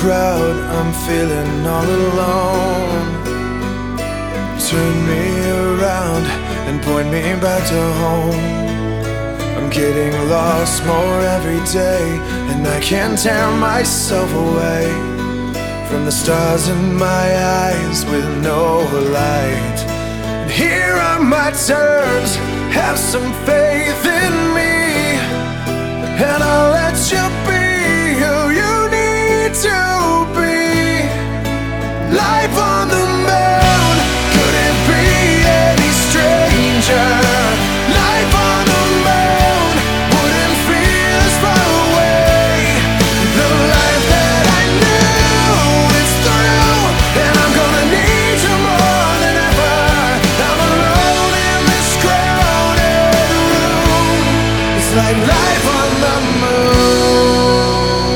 crowd, I'm feeling all alone. Turn me around and point me back to home. I'm getting lost more every day, and I can't tear myself away from the stars in my eyes with no light. And here are my terms, have some faith in me, and I'll let you be who you need to be. Life on the moon couldn't be any stranger. Life on the moon wouldn't feel as far away. The life that I knew is through, and I'm gonna need you more than ever. I'm alone in this crowded room. It's like life on the moon.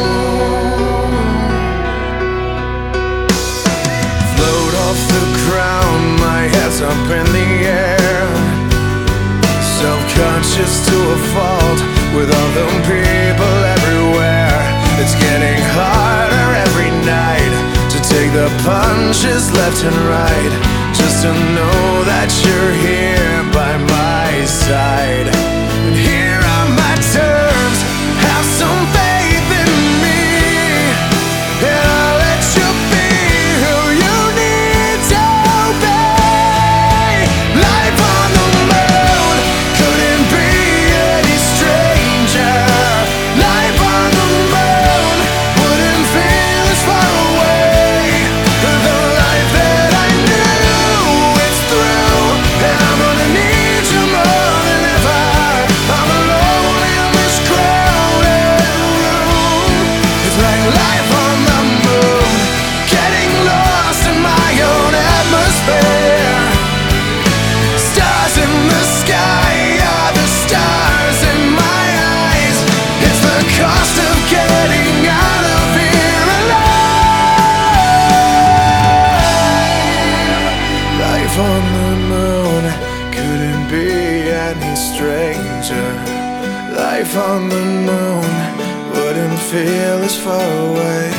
Float off the ground, my head's up in the air. Self-conscious to a fault with all the people everywhere. It's getting harder every night to take the punches left and right, just to know that you're here by my side. And here are my terms, have some faith in me, and I'll let you be who you need to be. Life on the moon couldn't be any stranger. Life on the moon wouldn't feel as far away. The life that I knew is through, and I'm gonna need you more than ever. I'm alone in this crowded room. It's like life on the moon, getting lost in my own atmosphere. Stars in the sky are the stars in my eyes. It's the cost of getting out of here alive. Life on the moon couldn't be any stranger. Life on the moon wouldn't feel as far away.